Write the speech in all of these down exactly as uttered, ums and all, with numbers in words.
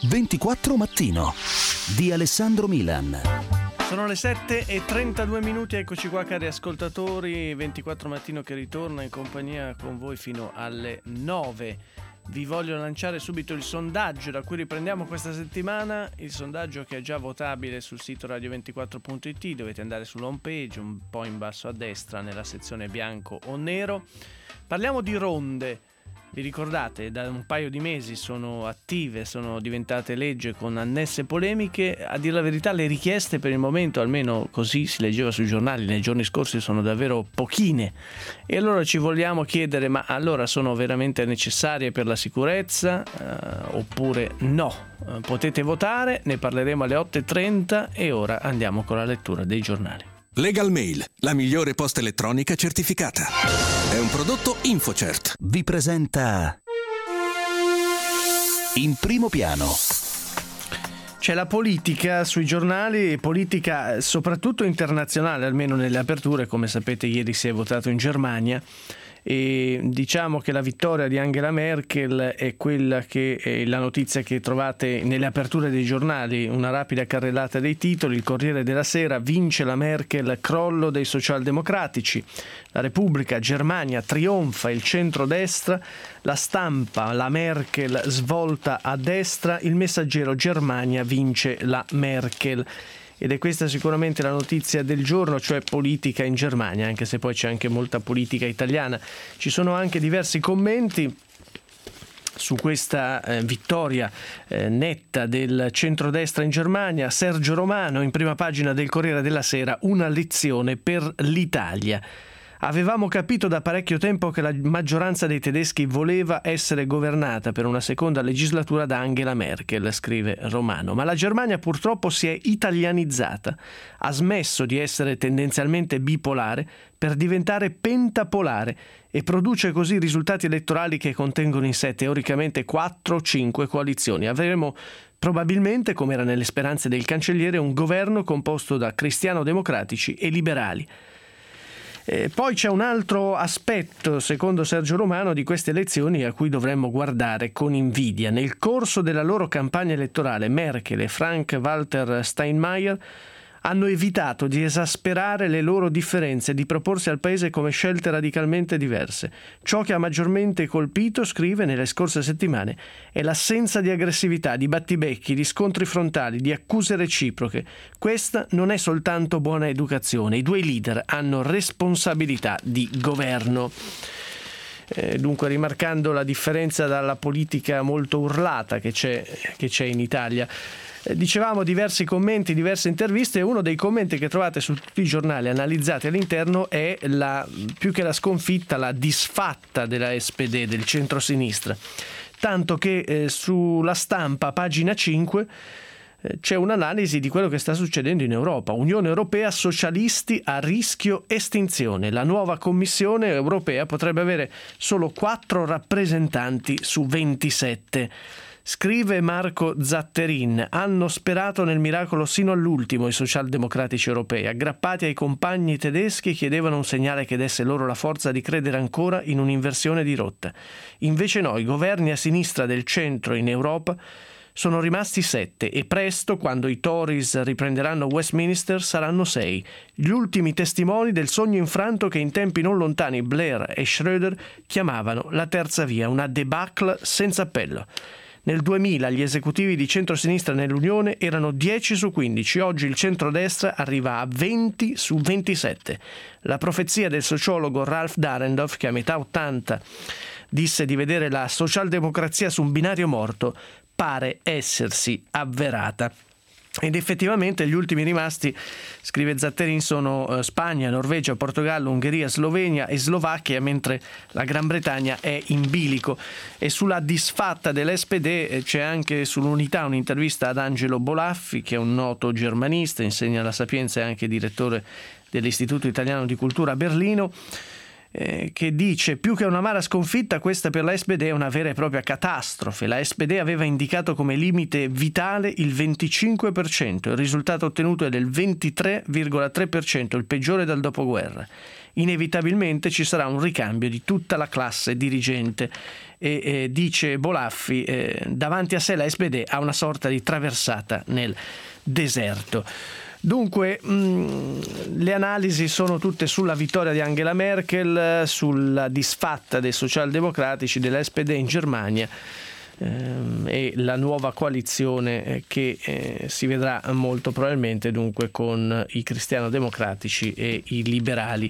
ventiquattro Mattino di Alessandro Milan. Sono le sette e trentadue minuti, eccoci qua cari ascoltatori, ventiquattro Mattino che ritorna in compagnia con voi fino alle nove. Vi voglio lanciare subito il sondaggio da cui riprendiamo questa settimana, il sondaggio che è già votabile sul sito radio ventiquattro punto it, dovete andare sull'home page, un po' in basso a destra nella sezione bianco o nero. Parliamo di ronde. Vi ricordate, da un paio di mesi sono attive, sono diventate legge con annesse polemiche. A dire la verità le richieste per il momento, almeno così si leggeva sui giornali nei giorni scorsi, sono davvero pochine. E allora ci vogliamo chiedere, ma allora sono veramente necessarie per la sicurezza eh, oppure no? Eh, potete votare, ne parleremo alle otto e trenta e ora andiamo con la lettura dei giornali. Legal Mail, la migliore posta elettronica certificata. È un prodotto InfoCert. Vi presenta In primo piano. C'è la politica sui giornali, politica soprattutto internazionale, almeno nelle aperture. Come sapete, ieri si è votato in Germania e diciamo che la vittoria di Angela Merkel è quella che è la notizia che trovate nelle aperture dei giornali. Una rapida carrellata dei titoli: il Corriere della Sera, vince la Merkel, crollo dei socialdemocratici. La Repubblica, Germania, trionfa il centrodestra. La Stampa, la Merkel svolta a destra. Il Messaggero, Germania vince la Merkel. Ed è questa sicuramente la notizia del giorno, cioè politica in Germania, anche se poi c'è anche molta politica italiana. Ci sono anche diversi commenti su questa eh, vittoria eh, netta del centrodestra in Germania. Sergio Romano, in prima pagina del Corriere della Sera, una lezione per l'Italia. Avevamo capito da parecchio tempo che la maggioranza dei tedeschi voleva essere governata per una seconda legislatura da Angela Merkel, scrive Romano, ma la Germania purtroppo si è italianizzata, ha smesso di essere tendenzialmente bipolare per diventare pentapolare e produce così risultati elettorali che contengono in sé teoricamente quattro o cinque coalizioni. Avremo probabilmente, come era nelle speranze del cancelliere, un governo composto da cristiano-democratici e liberali. Eh, poi c'è un altro aspetto, secondo Sergio Romano, di queste elezioni a cui dovremmo guardare con invidia. Nel corso della loro campagna elettorale, Merkel e Frank-Walter Steinmeier hanno evitato di esasperare le loro differenze e di proporsi al paese come scelte radicalmente diverse. Ciò che ha maggiormente colpito, scrive, nelle scorse settimane è l'assenza di aggressività, di battibecchi, di scontri frontali, di accuse reciproche. Questa non è soltanto buona educazione. I due leader hanno responsabilità di governo. Eh, dunque, rimarcando la differenza dalla politica molto urlata che c'è, che c'è in Italia. Dicevamo diversi commenti, diverse interviste, e uno dei commenti che trovate su tutti i giornali analizzati all'interno è la, più che la sconfitta, la disfatta della S P D, del centrosinistra. Tanto che eh, sulla Stampa, pagina cinque, eh, c'è un'analisi di quello che sta succedendo in Europa. Unione Europea, socialisti a rischio estinzione. La nuova Commissione Europea potrebbe avere solo quattro rappresentanti su ventisette. Scrive Marco Zatterin, hanno sperato nel miracolo sino all'ultimo i socialdemocratici europei, aggrappati ai compagni tedeschi, chiedevano un segnale che desse loro la forza di credere ancora in un'inversione di rotta. Invece no, i governi a sinistra del centro in Europa sono rimasti sette e presto, quando i Tories riprenderanno Westminster, saranno sei. Gli ultimi testimoni del sogno infranto che in tempi non lontani Blair e Schröder chiamavano la terza via, una debacle senza appello. Nel duemila gli esecutivi di centrosinistra nell'Unione erano dieci su quindici, oggi il centrodestra arriva a venti su ventisette. La profezia del sociologo Ralph Dahrendorf, che a metà ottanta disse di vedere la socialdemocrazia su un binario morto, pare essersi avverata. Ed effettivamente gli ultimi rimasti, scrive Zatterin, sono Spagna, Norvegia, Portogallo, Ungheria, Slovenia e Slovacchia, mentre la Gran Bretagna è in bilico. E sulla disfatta dell'S P D c'è anche sull'Unità un'intervista ad Angelo Bolaffi, che è un noto germanista, insegna alla Sapienza e anche direttore dell'Istituto Italiano di Cultura a Berlino, Eh, che dice: più che un'amara sconfitta, questa per la S P D è una vera e propria catastrofe. La S P D aveva indicato come limite vitale il venticinque per cento, il risultato ottenuto è del ventitré virgola tre per cento, il peggiore dal dopoguerra. inevitabilmente ci sarà un ricambio di tutta la classe dirigente e eh, dice Bolaffi, eh, davanti a sé la S P D ha una sorta di traversata nel deserto. Dunque mh, le analisi sono tutte sulla vittoria di Angela Merkel, sulla disfatta dei socialdemocratici, della S P D in Germania ehm, e la nuova coalizione che eh, si vedrà molto probabilmente dunque con i cristiano-democratici e i liberali.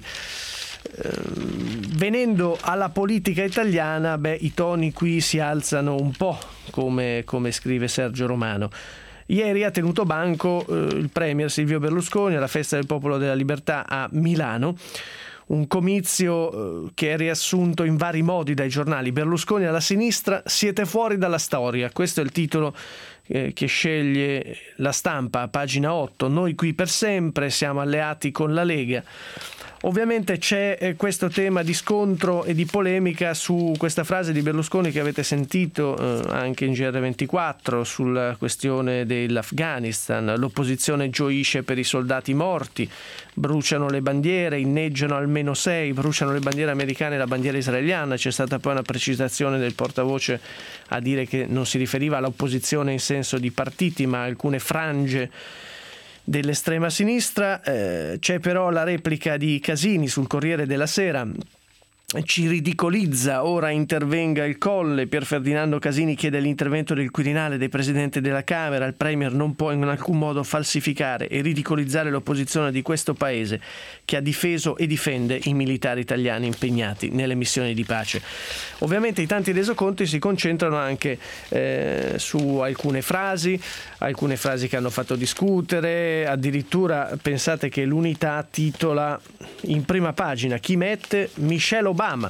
Venendo alla politica italiana, beh, i toni qui si alzano un po', come, come scrive Sergio Romano. Ieri ha tenuto banco eh, il premier Silvio Berlusconi alla Festa del Popolo della Libertà a Milano, un comizio eh, che è riassunto in vari modi dai giornali. Berlusconi alla sinistra: siete fuori dalla storia. Questo è il titolo eh, che sceglie La Stampa a pagina otto. Noi qui per sempre, siamo alleati con la Lega. Ovviamente c'è eh, questo tema di scontro e di polemica su questa frase di Berlusconi che avete sentito eh, anche in G R ventiquattro sulla questione dell'Afghanistan. L'opposizione gioisce per i soldati morti, bruciano le bandiere, inneggiano almeno sei, bruciano le bandiere americane e la bandiera israeliana. C'è stata poi una precisazione del portavoce a dire che non si riferiva all'opposizione in senso di partiti ma a alcune frange dell'estrema sinistra. Eh, c'è però la replica di Casini sul Corriere della Sera: ci ridicolizza, ora intervenga il Colle. Pier Ferdinando Casini chiede l'intervento del Quirinale, del Presidente della Camera. Il Premier non può in alcun modo falsificare e ridicolizzare l'opposizione di questo Paese che ha difeso e difende i militari italiani impegnati nelle missioni di pace. Ovviamente i tanti resoconti si concentrano anche eh, su alcune frasi, alcune frasi che hanno fatto discutere. Addirittura pensate che l'Unità titola in prima pagina: chi mette? Michelle Obama.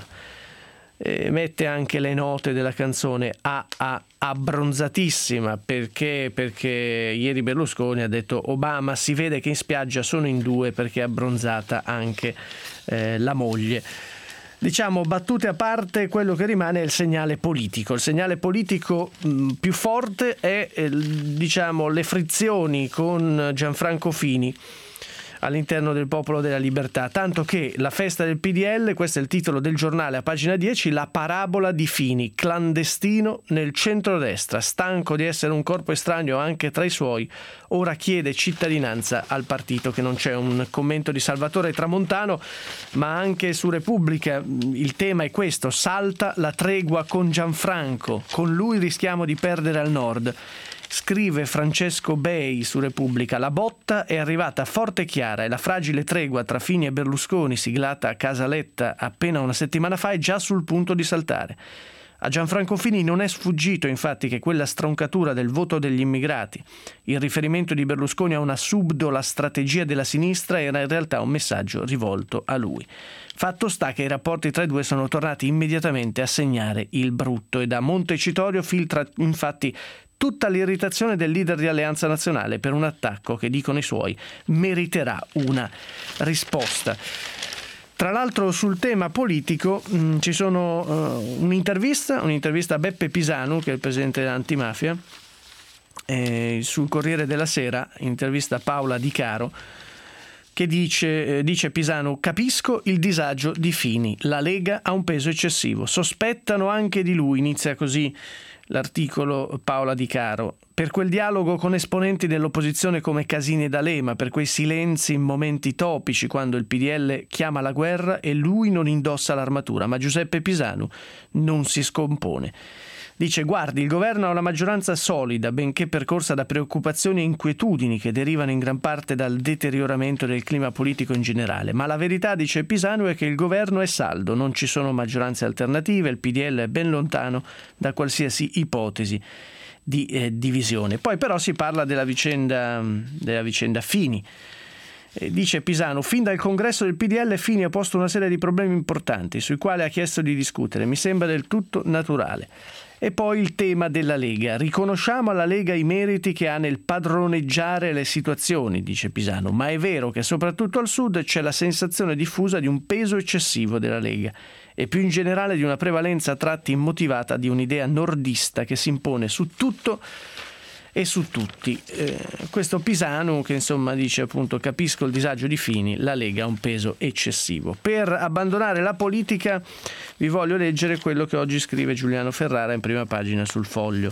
E mette anche le note della canzone A A abbronzatissima, perché perché ieri Berlusconi ha detto: Obama si vede che in spiaggia sono in due perché è abbronzata anche eh, la moglie. Diciamo, battute a parte, quello che rimane è il segnale politico. Il segnale politico mh, più forte è eh, diciamo le frizioni con Gianfranco Fini all'interno del Popolo della Libertà, tanto che la festa del P D L, questo è il titolo del giornale a pagina dieci, la parabola di Fini, clandestino nel centrodestra, stanco di essere un corpo estraneo anche tra i suoi, ora chiede cittadinanza al partito. Che non c'è un commento di Salvatore Tramontano, ma anche su Repubblica il tema è questo: salta la tregua con Gianfranco, con lui rischiamo di perdere al nord. Scrive Francesco Bei su Repubblica: la botta è arrivata forte e chiara e la fragile tregua tra Fini e Berlusconi, siglata a Casaletta appena una settimana fa, è già sul punto di saltare. A Gianfranco Fini non è sfuggito infatti che quella stroncatura del voto degli immigrati, il riferimento di Berlusconi a una subdola strategia della sinistra, era in realtà un messaggio rivolto a lui. Fatto sta che i rapporti tra i due sono tornati immediatamente a segnare il brutto e da Montecitorio filtra infatti tutta l'irritazione del leader di Alleanza Nazionale per un attacco che, dicono i suoi, meriterà una risposta. Tra l'altro sul tema politico mh, ci sono uh, un'intervista, un'intervista a Beppe Pisanu, che è il presidente dell'Antimafia, eh, sul Corriere della Sera, intervista a Paola Di Caro, che dice, eh, dice Pisanu: capisco il disagio di Fini, la Lega ha un peso eccessivo, sospettano anche di lui, inizia così l'articolo Paola Di Caro, per quel dialogo con esponenti dell'opposizione come Casini e D'Alema, per quei silenzi in momenti topici quando il P D L chiama la guerra e lui non indossa l'armatura, ma Giuseppe Pisanu non si scompone. Dice: guardi, il governo ha una maggioranza solida, benché percorsa da preoccupazioni e inquietudini che derivano in gran parte dal deterioramento del clima politico in generale, ma la verità, dice Pisanu, è che il governo è saldo, non ci sono maggioranze alternative, il P D L è ben lontano da qualsiasi ipotesi di eh, divisione. Poi però si parla della vicenda, della vicenda Fini. E dice Pisanu: fin dal congresso del P D L Fini ha posto una serie di problemi importanti sui quali ha chiesto di discutere, mi sembra del tutto naturale. E poi il tema della Lega. Riconosciamo alla Lega i meriti che ha nel padroneggiare le situazioni, dice Pisanu, ma è vero che soprattutto al sud c'è la sensazione diffusa di un peso eccessivo della Lega e più in generale di una prevalenza a tratti immotivata di un'idea nordista che si impone su tutto e su tutti. Eh, questo Pisanu che insomma dice appunto: capisco il disagio di Fini, la Lega ha un peso eccessivo. Per abbandonare la politica vi voglio leggere quello che oggi scrive Giuliano Ferrara in prima pagina sul Foglio.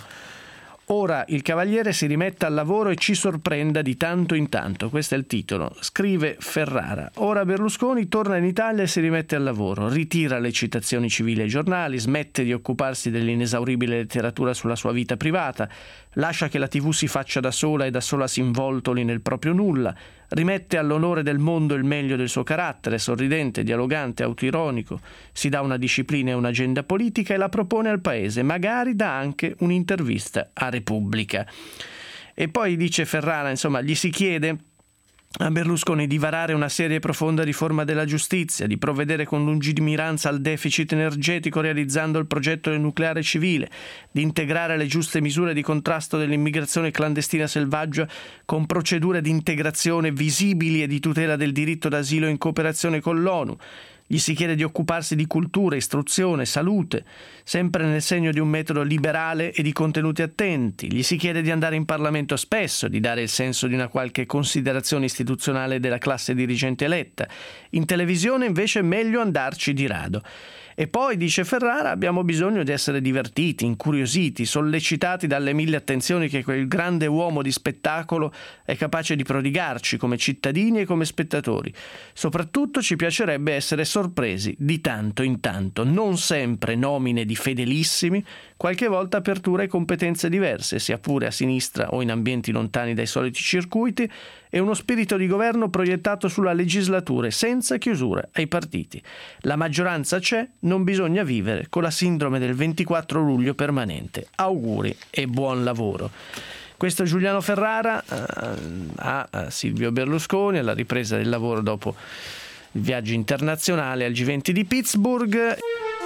Ora il Cavaliere si rimetta al lavoro e ci sorprenda di tanto in tanto. Questo è il titolo. Scrive Ferrara. Ora Berlusconi torna in Italia e si rimette al lavoro. Ritira le citazioni civili ai giornali, smette di occuparsi dell'inesauribile letteratura sulla sua vita privata, lascia che la tivù si faccia da sola e da sola si involtoli nel proprio nulla, rimette all'onore del mondo il meglio del suo carattere, sorridente, dialogante, autoironico, si dà una disciplina e un'agenda politica e la propone al paese, magari dà anche un'intervista a Repubblica. E poi dice Ferrara, insomma, gli si chiede a Berlusconi di varare una seria e profonda riforma della giustizia, di provvedere con lungimiranza al deficit energetico realizzando il progetto del nucleare civile, di integrare le giuste misure di contrasto dell'immigrazione clandestina selvaggia con procedure di integrazione visibili e di tutela del diritto d'asilo in cooperazione con l'ONU. Gli si chiede di occuparsi di cultura, istruzione, salute, sempre nel segno di un metodo liberale e di contenuti attenti. Gli si chiede di andare in Parlamento spesso, di dare il senso di una qualche considerazione istituzionale della classe dirigente eletta. In televisione invece è meglio andarci di rado. E poi, dice Ferrara, abbiamo bisogno di essere divertiti, incuriositi, sollecitati dalle mille attenzioni che quel grande uomo di spettacolo è capace di prodigarci come cittadini e come spettatori. Soprattutto ci piacerebbe essere sorpresi di tanto in tanto, non sempre nomine di fedelissimi, qualche volta aperture e competenze diverse, sia pure a sinistra o in ambienti lontani dai soliti circuiti, e uno spirito di governo proiettato sulla legislatura senza chiusura ai partiti. La maggioranza c'è, non bisogna vivere con la sindrome del ventiquattro luglio permanente. Auguri e buon lavoro. Questo è Giuliano Ferrara eh, a, a Silvio Berlusconi alla ripresa del lavoro dopo il viaggio internazionale al G venti di Pittsburgh.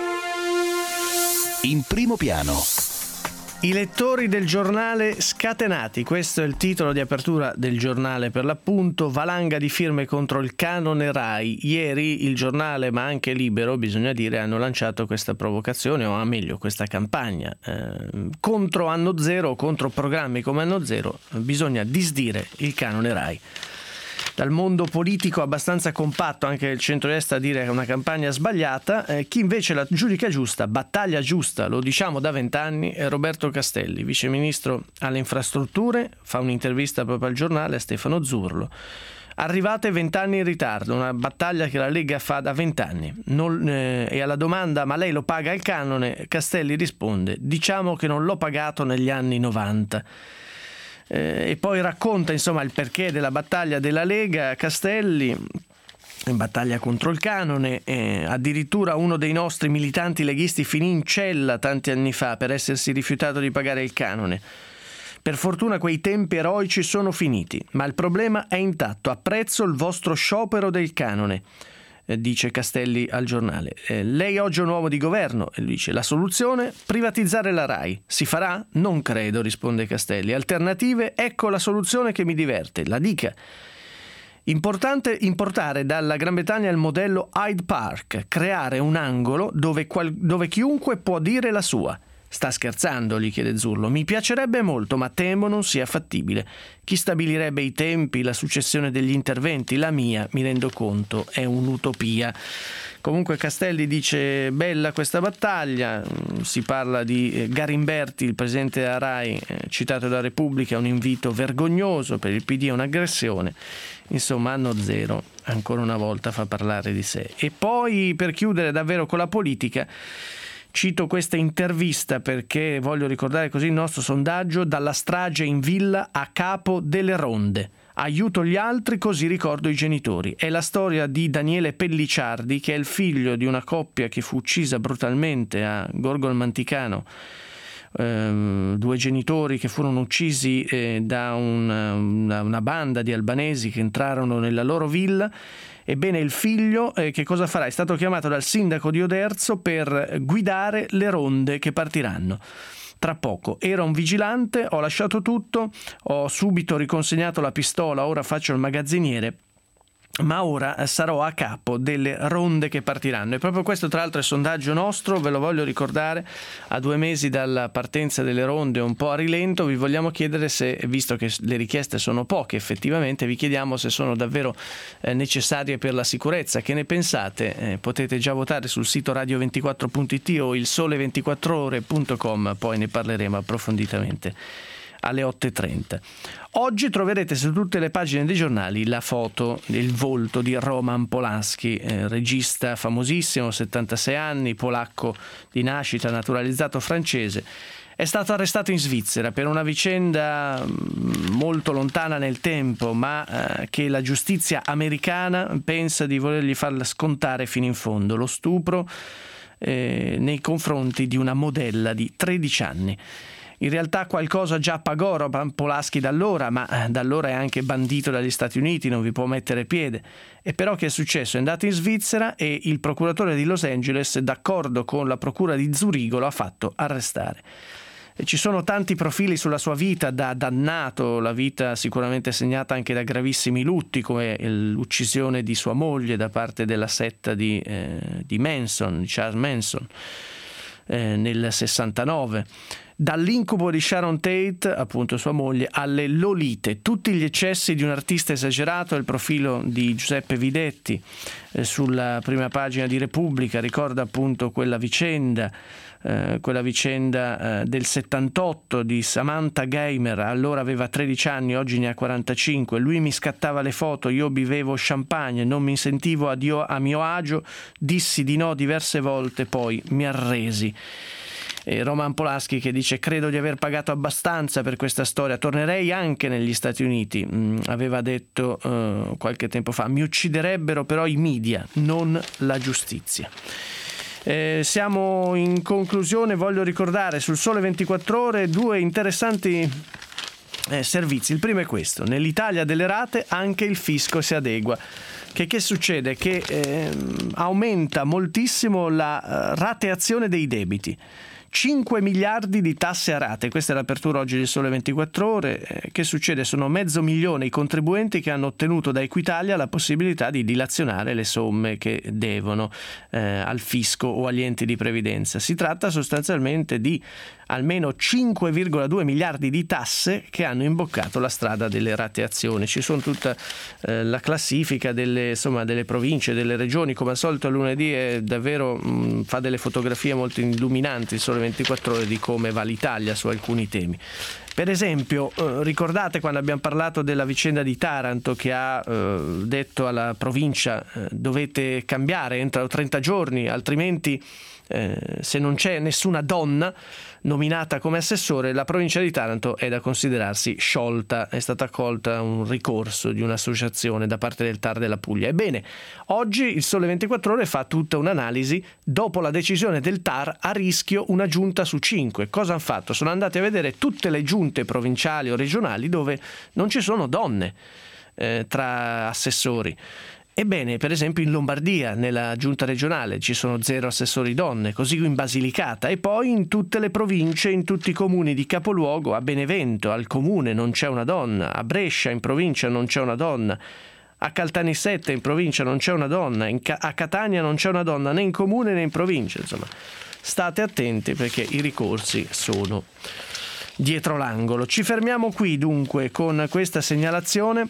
In primo piano. I lettori del giornale scatenati, questo è il titolo di apertura del giornale per l'appunto, valanga di firme contro il canone Rai. Ieri il giornale, ma anche Libero, bisogna dire, hanno lanciato questa provocazione, o meglio questa campagna eh, contro Anno Zero, contro programmi come Anno Zero, bisogna disdire il canone Rai. Dal mondo politico abbastanza compatto, anche il centrodestra a dire che è una campagna sbagliata, eh, chi invece la giudica giusta, battaglia giusta, lo diciamo da vent'anni, è Roberto Castelli, viceministro alle infrastrutture, fa un'intervista proprio al giornale a Stefano Zurlo. Arrivate vent'anni in ritardo, una battaglia che la Lega fa da vent'anni. Non, eh, e alla domanda ma lei lo paga il canone, Castelli risponde: diciamo che non l'ho pagato negli anni novanta. Eh, e poi racconta insomma il perché della battaglia della Lega. Castelli, in battaglia contro il canone, eh, addirittura uno dei nostri militanti leghisti finì in cella tanti anni fa per essersi rifiutato di pagare il canone. Per fortuna quei tempi eroici sono finiti, ma il problema è intatto. Apprezzo il vostro sciopero del canone, dice Castelli al giornale. Eh, lei oggi è un uomo di governo, e lui dice: la soluzione? Privatizzare la Rai. Si farà? Non credo, risponde Castelli. Alternative? Ecco la soluzione che mi diverte, la dica. Importante importare dalla Gran Bretagna il modello Hyde Park, creare un angolo dove, qual- dove chiunque può dire la sua. Sta scherzando, gli chiede Zurlo. Mi piacerebbe molto, ma temo non sia fattibile. Chi stabilirebbe i tempi, la successione degli interventi? La mia, mi rendo conto, è un'utopia. Comunque Castelli dice: bella questa battaglia. Si parla di Garimberti, il presidente della Rai, citato da Repubblica, un invito vergognoso per il P D, è un'aggressione. Insomma, Anno Zero ancora una volta fa parlare di sé. E poi, per chiudere davvero con la politica, cito questa intervista perché voglio ricordare così il nostro sondaggio: dalla strage in villa a capo delle ronde. Aiuto gli altri così ricordo i genitori. È la storia di Daniele Pelliciardi, che è il figlio di una coppia che fu uccisa brutalmente a Gorgo al Manticano. Eh, due genitori che furono uccisi eh, da una, una, una banda di albanesi che entrarono nella loro villa. Ebbene, il figlio eh, che cosa farà? È stato chiamato dal sindaco di Oderzo per guidare le ronde che partiranno tra poco. Era un vigilante, ho lasciato tutto, ho subito riconsegnato la pistola, ora faccio il magazziniere. ma ora sarò a capo delle ronde che partiranno. E proprio questo, tra l'altro, è sondaggio nostro, ve lo voglio ricordare, a due mesi dalla partenza delle ronde, un po' a rilento. Vi vogliamo chiedere se, visto che le richieste sono poche effettivamente, vi chiediamo se sono davvero eh, necessarie per la sicurezza. Che ne pensate? Eh, potete già votare sul sito radio ventiquattro punto it o il sole ventiquattro ore punto com, poi ne parleremo approfonditamente alle otto e trenta. Oggi troverete su tutte le pagine dei giornali la foto del volto di Roman Polanski, eh, regista famosissimo, settantasei anni, polacco di nascita, naturalizzato francese. È stato arrestato in Svizzera per una vicenda molto lontana nel tempo, ma eh, che la giustizia americana pensa di volergli farla scontare fino in fondo: lo stupro eh, nei confronti di una modella di tredici anni. In realtà qualcosa già pagò Roman Polanski da allora, ma da allora è anche bandito dagli Stati Uniti, non vi può mettere piede. E però che è successo? È andato in Svizzera e il procuratore di Los Angeles, d'accordo con la procura di Zurigo, lo ha fatto arrestare. E ci sono tanti profili sulla sua vita da dannato, la vita sicuramente segnata anche da gravissimi lutti, come l'uccisione di sua moglie da parte della setta di, eh, di Manson, di Charles Manson, eh, nel sessantanove. Dall'incubo di Sharon Tate, appunto sua moglie, alle lolite, tutti gli eccessi di un artista esagerato. È il profilo di Giuseppe Videtti eh, sulla prima pagina di Repubblica, ricorda appunto quella vicenda, eh, quella vicenda eh, del settantotto di Samantha Geimer. Allora aveva tredici anni, oggi ne ha quarantacinque. Lui mi scattava le foto, io bevevo champagne, non mi sentivo a, dio, a mio agio, dissi di no diverse volte, poi mi arresi. E Roman Polanski che dice: credo di aver pagato abbastanza per questa storia, tornerei anche negli Stati Uniti. Mm, aveva detto uh, qualche tempo fa: mi ucciderebbero però i media, non la giustizia. Eh, siamo in conclusione. Voglio ricordare sul Sole ventiquattro Ore due interessanti eh, servizi. Il primo è questo: nell'Italia delle rate anche il fisco si adegua. Che, che succede? Che eh, aumenta moltissimo la uh, rateazione dei debiti. cinque miliardi di tasse a rate, questa è l'apertura oggi del Sole ventiquattro Ore. Eh, che succede? Sono mezzo milione i contribuenti che hanno ottenuto da Equitalia la possibilità di dilazionare le somme che devono eh, al fisco o agli enti di previdenza. Si tratta sostanzialmente di almeno cinque virgola due miliardi di tasse che hanno imboccato la strada delle rateazioni. Ci sono tutta eh, la classifica delle, insomma, delle province, delle regioni. Come al solito il lunedì è davvero mh, fa delle fotografie molto illuminanti il Sole ventiquattro Ore di come va l'Italia su alcuni temi. Per esempio, eh, ricordate quando abbiamo parlato della vicenda di Taranto, che ha eh, detto alla provincia eh, dovete cambiare entro trenta giorni, altrimenti eh, se non c'è nessuna donna nominata come assessore, la provincia di Taranto è da considerarsi sciolta. È stata accolta un ricorso di un'associazione da parte del T A R della Puglia. Ebbene, oggi il Sole ventiquattro Ore fa tutta un'analisi. Dopo la decisione del T A R, a rischio una giunta su cinque. Cosa hanno fatto? Sono andati a vedere tutte le giunte provinciali o regionali dove non ci sono donne eh, tra assessori. Ebbene, per esempio in Lombardia, nella giunta regionale, ci sono zero assessori donne, così in Basilicata, e poi in tutte le province, in tutti i comuni di capoluogo, a Benevento, al comune non c'è una donna, a Brescia in provincia non c'è una donna, a Caltanissetta in provincia non c'è una donna, in Ca- a Catania non c'è una donna né in comune né in provincia. Insomma, state attenti perché i ricorsi sono dietro l'angolo. Ci fermiamo qui dunque con questa segnalazione.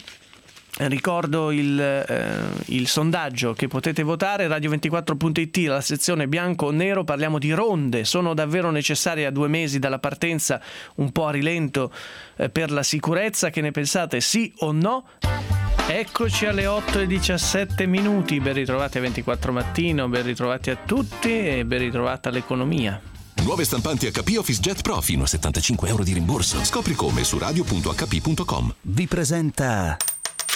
Ricordo il, eh, il sondaggio che potete votare, radio ventiquattro punto it, la sezione bianco o nero. Parliamo di ronde, sono davvero necessarie a due mesi dalla partenza, un po' a rilento eh, per la sicurezza? Che ne pensate, sì o no? Eccoci alle otto e diciassette minuti, ben ritrovati a ventiquattro Mattino, ben ritrovati a tutti e ben ritrovata l'economia. Nuove stampanti acca pi OfficeJet Pro fino a settantacinque euro di rimborso. Scopri come su radio punto acca pi punto com. Vi presenta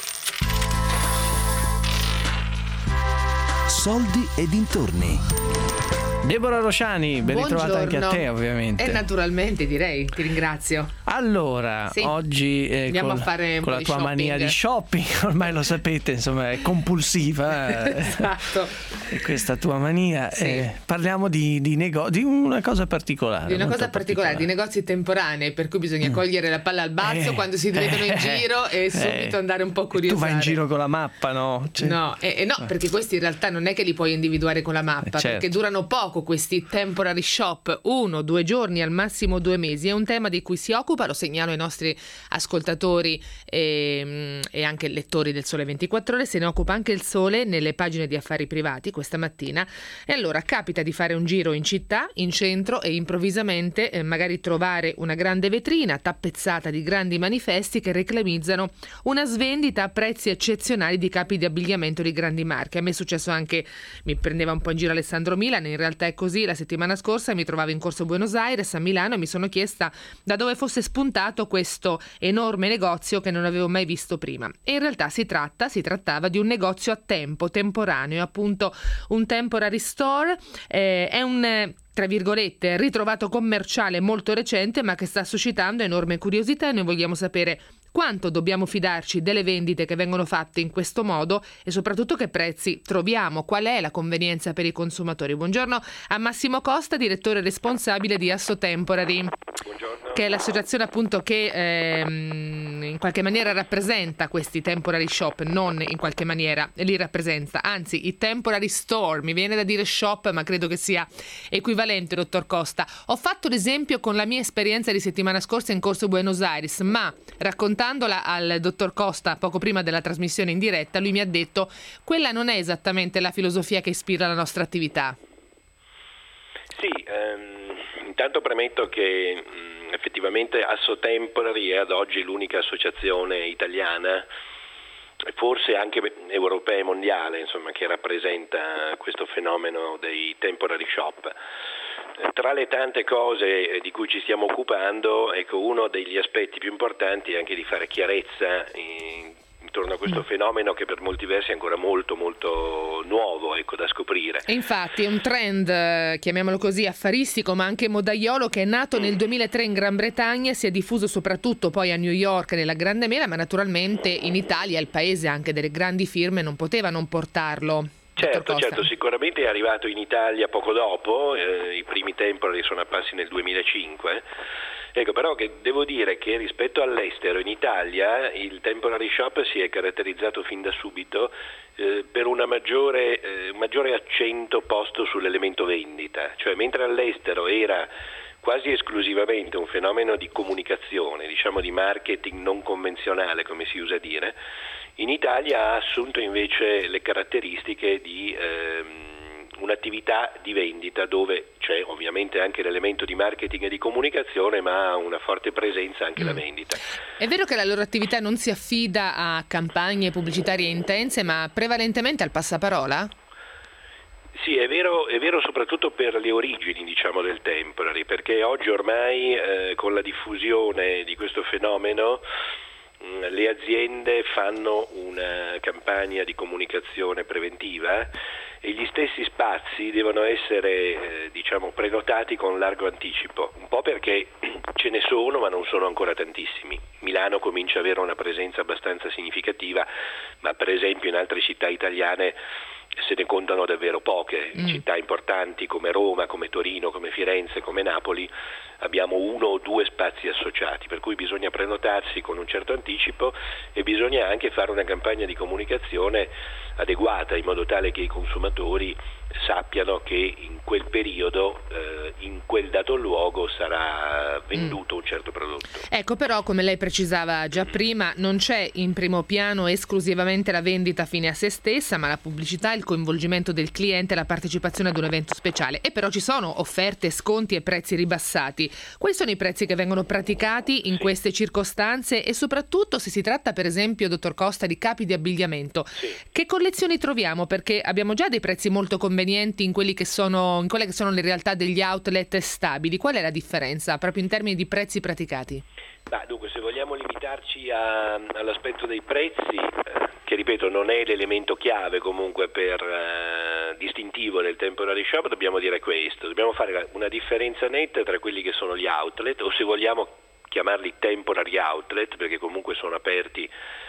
Soldi e dintorni. Deborah Rosciani, ben ritrovata anche a te, ovviamente. E naturalmente, direi, ti ringrazio. Allora, sì. oggi eh, andiamo con, a fare un con po' la di tua shopping. mania di shopping, ormai lo sapete, insomma, è compulsiva. Esatto. E questa tua mania. Sì. Eh, parliamo di, di, nego- di una cosa particolare. Di una cosa particolare, particolare, di negozi temporanei, per cui bisogna mm. cogliere la palla al balzo eh, quando si vedono in giro e subito eh, andare un po' a curiosare. Tu vai in giro con la mappa, no? Cioè, no, eh, eh, no, perché questi in realtà non è che li puoi individuare con la mappa, eh, certo. perché durano poco questi temporary shop, uno, due giorni, al massimo due mesi. È un tema di cui si occupa, lo segnalo ai nostri ascoltatori e, e anche lettori del Sole ventiquattro Ore, se ne occupa anche il Sole nelle pagine di affari privati questa mattina. E allora capita di fare un giro in città, in centro, e improvvisamente eh, magari trovare una grande vetrina tappezzata di grandi manifesti che reclamizzano una svendita a prezzi eccezionali di capi di abbigliamento di grandi marche. A me è successo anche, mi prendeva un po' in giro Alessandro Milan, in realtà è così. La settimana scorsa mi trovavo in Corso Buenos Aires a Milano e mi sono chiesta da dove fosse spuntato questo enorme negozio che non avevo mai visto prima. E in realtà si tratta, si trattava di un negozio a tempo, temporaneo, appunto un temporary store. Eh, è un eh, tra virgolette ritrovato commerciale molto recente, ma che sta suscitando enorme curiosità, e noi vogliamo sapere quanto dobbiamo fidarci delle vendite che vengono fatte in questo modo e soprattutto che prezzi troviamo, qual è la convenienza per i consumatori. Buongiorno a Massimo Costa, direttore responsabile di Asso Temporary. Buongiorno. Che è l'associazione appunto che ehm, in qualche maniera rappresenta questi temporary shop, non in qualche maniera li rappresenta, anzi i temporary store, mi viene da dire shop ma credo che sia equivalente, dottor Costa. Ho fatto l'esempio con la mia esperienza di settimana scorsa in Corso Buenos Aires, ma raccontandola al dottor Costa poco prima della trasmissione in diretta, lui mi ha detto quella non è esattamente la filosofia che ispira la nostra attività. Sì, ehm, intanto premetto che mh, effettivamente Asso Temporary è ad oggi l'unica associazione italiana, forse anche europea e mondiale, insomma, che rappresenta questo fenomeno dei temporary shop. Tra le tante cose di cui ci stiamo occupando, ecco, uno degli aspetti più importanti è anche di fare chiarezza in, intorno a questo fenomeno che per molti versi è ancora molto molto nuovo, ecco, da scoprire. E infatti è un trend, chiamiamolo così, affaristico ma anche modaiolo, che è nato nel duemilatré in Gran Bretagna, si è diffuso soprattutto poi a New York nella Grande Mela, ma naturalmente in Italia, il paese anche delle grandi firme, non poteva non portarlo. Certo, certo, sicuramente è arrivato in Italia poco dopo, eh, i primi temporary sono apparsi nel duemilacinque. Ecco, però che devo dire che rispetto all'estero, in Italia il temporary shop si è caratterizzato fin da subito eh, per una maggiore, eh, un maggiore accento posto sull'elemento vendita, cioè mentre all'estero era quasi esclusivamente un fenomeno di comunicazione, diciamo di marketing non convenzionale, come si usa dire, in Italia ha assunto invece le caratteristiche di ehm, un'attività di vendita dove c'è ovviamente anche l'elemento di marketing e di comunicazione, ma ha una forte presenza anche mm. la vendita. È vero che la loro attività non si affida a campagne pubblicitarie intense, ma prevalentemente al passaparola? Sì, è vero, è vero soprattutto per le origini, diciamo, del temporary, perché oggi ormai eh, con la diffusione di questo fenomeno mh, le aziende fanno una campagna di comunicazione preventiva e gli stessi spazi devono essere eh, diciamo prenotati con largo anticipo, un po' perché ce ne sono ma non sono ancora tantissimi. Milano comincia ad avere una presenza abbastanza significativa, ma per esempio in altre città italiane se ne contano davvero poche. In mm. città importanti come Roma, come Torino, come Firenze, come Napoli abbiamo uno o due spazi associati, per cui bisogna prenotarsi con un certo anticipo e bisogna anche fare una campagna di comunicazione adeguata in modo tale che i consumatori sappiano che in quel periodo, eh, in quel dato luogo sarà venduto mm. un certo prodotto. Ecco, però come lei precisava già prima, non c'è in primo piano esclusivamente la vendita fine a se stessa, ma la pubblicità, il coinvolgimento del cliente, la partecipazione ad un evento speciale. E però ci sono offerte, sconti e prezzi ribassati. Quali sono i prezzi che vengono praticati in sì. queste circostanze e soprattutto se si tratta per esempio, dottor Costa, di capi di abbigliamento? Sì. Che collezioni troviamo? Perché abbiamo già dei prezzi molto convenienti in quelli che sono in quelle che sono le realtà degli outlet stabili. Qual è la differenza proprio in termini di prezzi praticati? Bah, dunque, se vogliamo limitarci a, all'aspetto dei prezzi, eh, che ripeto non è l'elemento chiave comunque per uh, distintivo del temporary shop, dobbiamo dire questo: dobbiamo fare una differenza netta tra quelli che sono gli outlet, o se vogliamo chiamarli temporary outlet, perché comunque sono aperti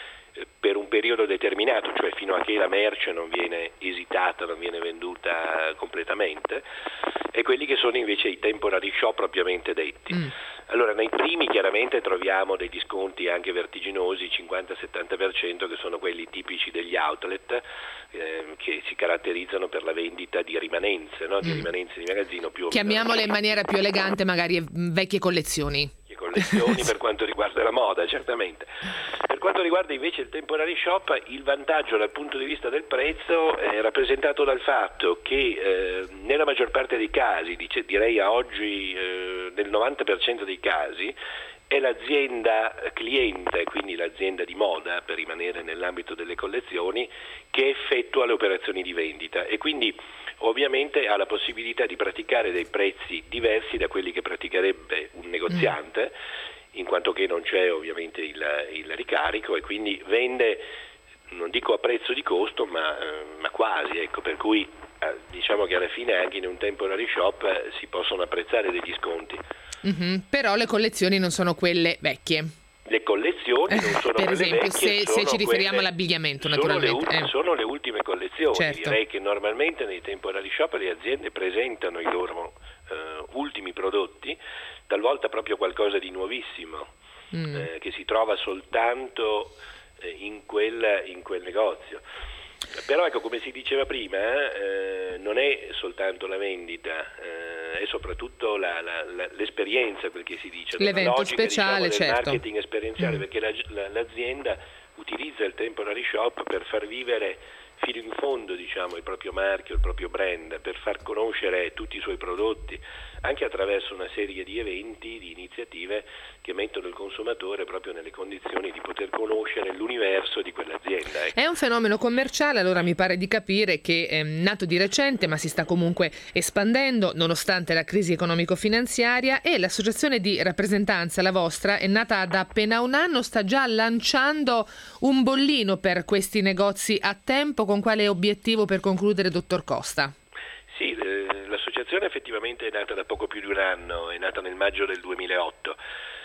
per un periodo determinato, cioè fino a che la merce non viene esitata, non viene venduta completamente, e quelli che sono invece i temporary shop propriamente detti. Mm. Allora, nei primi chiaramente troviamo degli sconti anche vertiginosi, cinquanta settanta per cento, che sono quelli tipici degli outlet, eh, che si caratterizzano per la vendita di rimanenze, no? di mm. rimanenze di magazzino più o meno. Chiamiamole in maniera più elegante, magari vecchie collezioni. collezioni per quanto riguarda la moda, certamente. Per quanto riguarda invece il temporary shop, il vantaggio dal punto di vista del prezzo è rappresentato dal fatto che eh, nella maggior parte dei casi, dice, direi a oggi eh, nel novanta per cento dei casi, è l'azienda cliente, quindi l'azienda di moda, per rimanere nell'ambito delle collezioni, che effettua le operazioni di vendita, e quindi ovviamente ha la possibilità di praticare dei prezzi diversi da quelli che praticherebbe un negoziante, mm. in quanto che non c'è ovviamente il, il ricarico, e quindi vende, non dico a prezzo di costo, ma, ma quasi, ecco, per cui eh, diciamo che alla fine anche in un temporary shop eh, si possono apprezzare degli sconti. Mm-hmm. Però le collezioni non sono quelle vecchie. Le collezioni non sono per quelle esempio, vecchie, se, se ci riferiamo quelle, all'abbigliamento, naturalmente. Sono le, eh. sono le ultime collezioni. Certo. Direi che normalmente nei temporary shop le aziende presentano i loro uh, ultimi prodotti, talvolta proprio qualcosa di nuovissimo, mm. eh, che si trova soltanto eh, in, quel, in quel negozio. Però ecco, come si diceva prima, eh, non è soltanto la vendita, eh, è soprattutto la, la, la, l'esperienza, quel che si dice, l'evento la logica, speciale, diciamo, del certo. marketing esperienziale, mm. perché la, la, l'azienda utilizza il temporary shop per far vivere fino in fondo, diciamo, il proprio marchio, il proprio brand, per far conoscere tutti i suoi prodotti, anche attraverso una serie di eventi, di iniziative che mettono il consumatore proprio nelle condizioni di poter conoscere l'universo di quell'azienda. Ecco. È un fenomeno commerciale, allora mi pare di capire, che è nato di recente, ma si sta comunque espandendo nonostante la crisi economico-finanziaria, e l'associazione di rappresentanza, la vostra, è nata da appena un anno, sta già lanciando un bollino per questi negozi a tempo. Con quale obiettivo, per concludere, dottor Costa? Sì, l'associazione effettivamente è nata da poco più di un anno, è nata nel maggio del duemilaotto.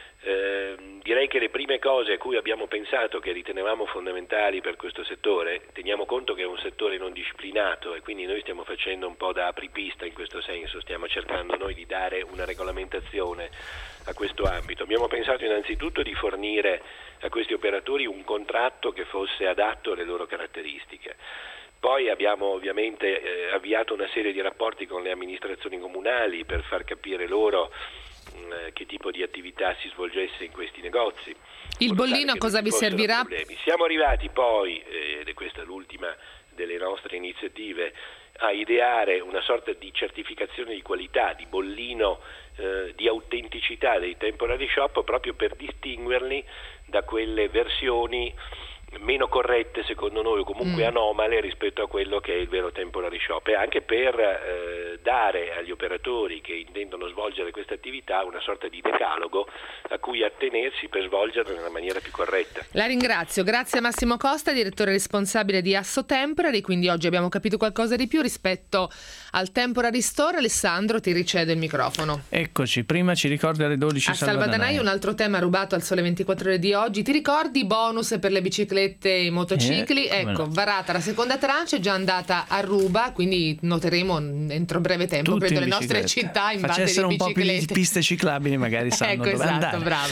Eh, direi che le prime cose a cui abbiamo pensato, che ritenevamo fondamentali per questo settore, teniamo conto che è un settore non disciplinato, e quindi noi stiamo facendo un po' da apripista in questo senso, stiamo cercando noi di dare una regolamentazione a questo ambito. Abbiamo pensato innanzitutto di fornire a questi operatori un contratto che fosse adatto alle loro caratteristiche. Poi abbiamo ovviamente eh, avviato una serie di rapporti con le amministrazioni comunali per far capire loro mh, che tipo di attività si svolgesse in questi negozi. Il bollino a cosa vi servirà? Problemi. Siamo arrivati poi, ed è questa l'ultima delle nostre iniziative, a ideare una sorta di certificazione di qualità, di bollino eh, di autenticità dei temporary shop, proprio per distinguerli da quelle versioni meno corrette secondo noi, o comunque mm. anomale rispetto a quello che è il vero temporary shop, e anche per eh, dare agli operatori che intendono svolgere questa attività una sorta di decalogo a cui attenersi per svolgerla nella maniera più corretta. La ringrazio, grazie a Massimo Costa, direttore responsabile di Asso Temporary. Quindi oggi abbiamo capito qualcosa di più rispetto al Temporary Store. Alessandro, ti ricedo il microfono. Eccoci, prima ci ricordi alle dodici a Salvadanaio, un altro tema rubato al Sole ventiquattro Ore di oggi. Ti ricordi i bonus per le biciclette e i motocicli? Eh, ecco, no. Varata la seconda tranche, è già andata a ruba, quindi noteremo entro breve tempo, tutti credo, le nostre città in base di biciclette. Facessero un po' più di piste ciclabili, magari sanno ecco, dove esatto, andare. Bravo.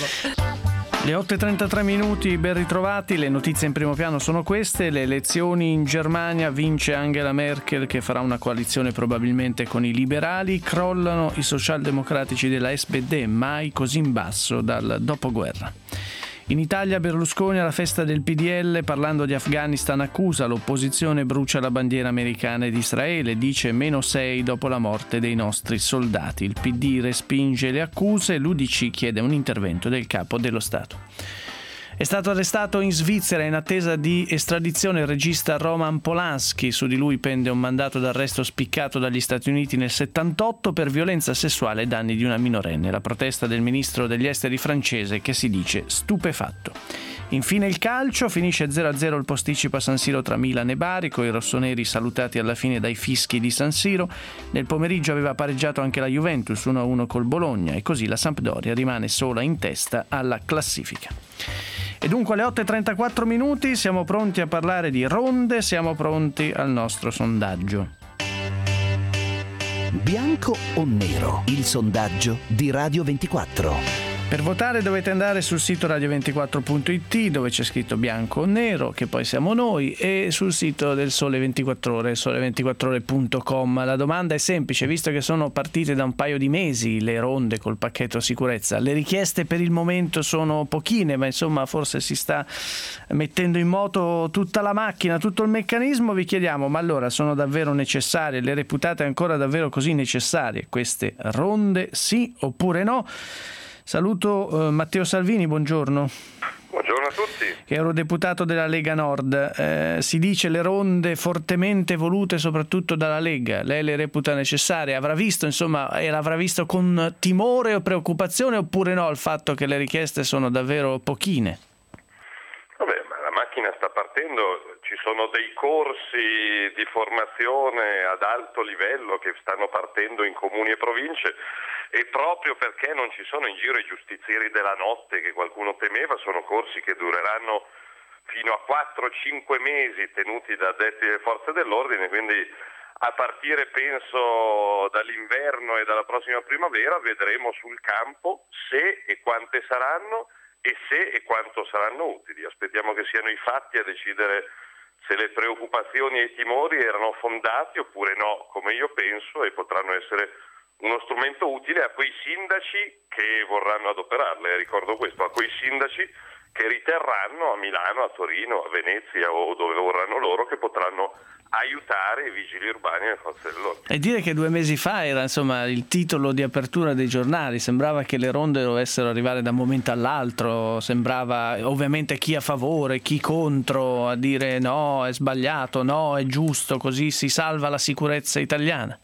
Le otto e trentatré minuti, ben ritrovati. Le notizie in primo piano sono queste: le elezioni in Germania, vince Angela Merkel che farà una coalizione probabilmente con i liberali, crollano i socialdemocratici della S P D, mai così in basso dal dopoguerra. In Italia Berlusconi alla festa del P D L, parlando di Afghanistan, accusa l'opposizione, brucia la bandiera americana ed Israele, dice meno sei dopo la morte dei nostri soldati. Il P D respinge le accuse, l'U D C chiede un intervento del capo dello Stato. È stato arrestato in Svizzera in attesa di estradizione il regista Roman Polanski. Su di lui pende un mandato d'arresto spiccato dagli Stati Uniti nel settantotto per violenza sessuale ai danni di una minorenne. La protesta del ministro degli esteri francese che si dice stupefatto. Infine il calcio, finisce zero a zero il posticipo a San Siro tra Milan e Bari, con i rossoneri salutati alla fine dai fischi di San Siro. Nel pomeriggio aveva pareggiato anche la Juventus uno a uno col Bologna e così la Sampdoria rimane sola in testa alla classifica. E dunque alle otto e trentaquattro minuti siamo pronti a parlare di ronde, siamo pronti al nostro sondaggio. Bianco o nero? Il sondaggio di Radio ventiquattro. Per votare dovete andare sul sito radio ventiquattro punto it, dove c'è scritto bianco o nero, che poi siamo noi, e sul sito del Sole ventiquattro Ore, sole ventiquattro ore punto com. La domanda è semplice, visto che sono partite da un paio di mesi le ronde col pacchetto sicurezza. Le richieste per il momento sono pochine, ma insomma forse si sta mettendo in moto tutta la macchina, tutto il meccanismo. Vi chiediamo, ma allora sono davvero necessarie? Le reputate ancora davvero così necessarie queste ronde, sì oppure no? Saluto eh, Matteo Salvini, buongiorno. Buongiorno a tutti. Eurodeputato della Lega Nord. Eh, si dice le ronde fortemente volute soprattutto dalla Lega. Lei le reputa necessarie? Avrà visto, insomma, e l'avrà visto con timore o preoccupazione oppure no il fatto che le richieste sono davvero pochine? Vabbè, ma la macchina sta partendo, ci sono dei corsi di formazione ad alto livello che stanno partendo in comuni e province. E proprio perché non ci sono in giro i giustizieri della notte che qualcuno temeva, sono corsi che dureranno fino a quattro cinque mesi tenuti da addetti delle forze dell'ordine, quindi a partire penso dall'inverno e dalla prossima primavera vedremo sul campo se e quante saranno e se e quanto saranno utili. Aspettiamo che siano i fatti a decidere se le preoccupazioni e i timori erano fondati oppure no, come io penso, e potranno essere uno strumento utile a quei sindaci che vorranno adoperarle. Ricordo questo, a quei sindaci che riterranno a Milano, a Torino, a Venezia o dove vorranno loro, che potranno aiutare i vigili urbani e le forze dell'ordine. E dire che due mesi fa era insomma il titolo di apertura dei giornali, sembrava che le ronde dovessero arrivare da un momento all'altro, sembrava ovviamente chi a favore, chi contro, a dire no, è sbagliato, no, è giusto, così si salva la sicurezza italiana.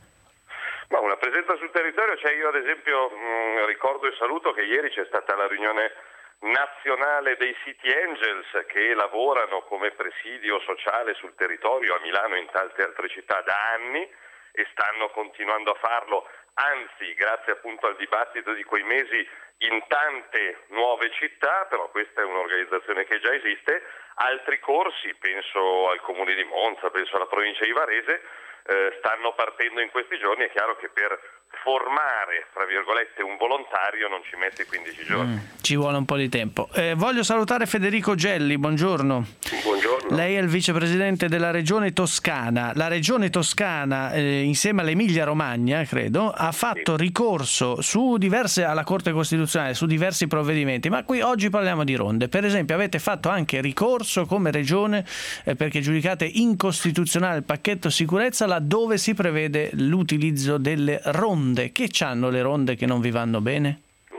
Ma una presenza sul territorio, cioè io ad esempio mh, ricordo e saluto che ieri c'è stata la riunione nazionale dei City Angels che lavorano come presidio sociale sul territorio a Milano e in tante altre città da anni e stanno continuando a farlo, anzi grazie appunto al dibattito di quei mesi in tante nuove città, però questa è un'organizzazione che già esiste. Altri corsi, penso al comune di Monza, penso alla provincia di Varese, Eh, stanno partendo in questi giorni. È chiaro che per formare, fra virgolette, un volontario non ci mette quindici giorni. Mm, ci vuole un po' di tempo. Eh, voglio salutare Federico Gelli, buongiorno. Buongiorno. Lei è il vicepresidente della Regione Toscana. La Regione Toscana, eh, insieme all'Emilia Romagna, credo, ha fatto sì. ricorso su diverse, alla Corte Costituzionale su diversi provvedimenti, ma qui oggi parliamo di ronde. Per esempio avete fatto anche ricorso come Regione eh, perché giudicate incostituzionale il pacchetto sicurezza laddove si prevede l'utilizzo delle ronde. Che c'hanno le ronde che non vi vanno bene?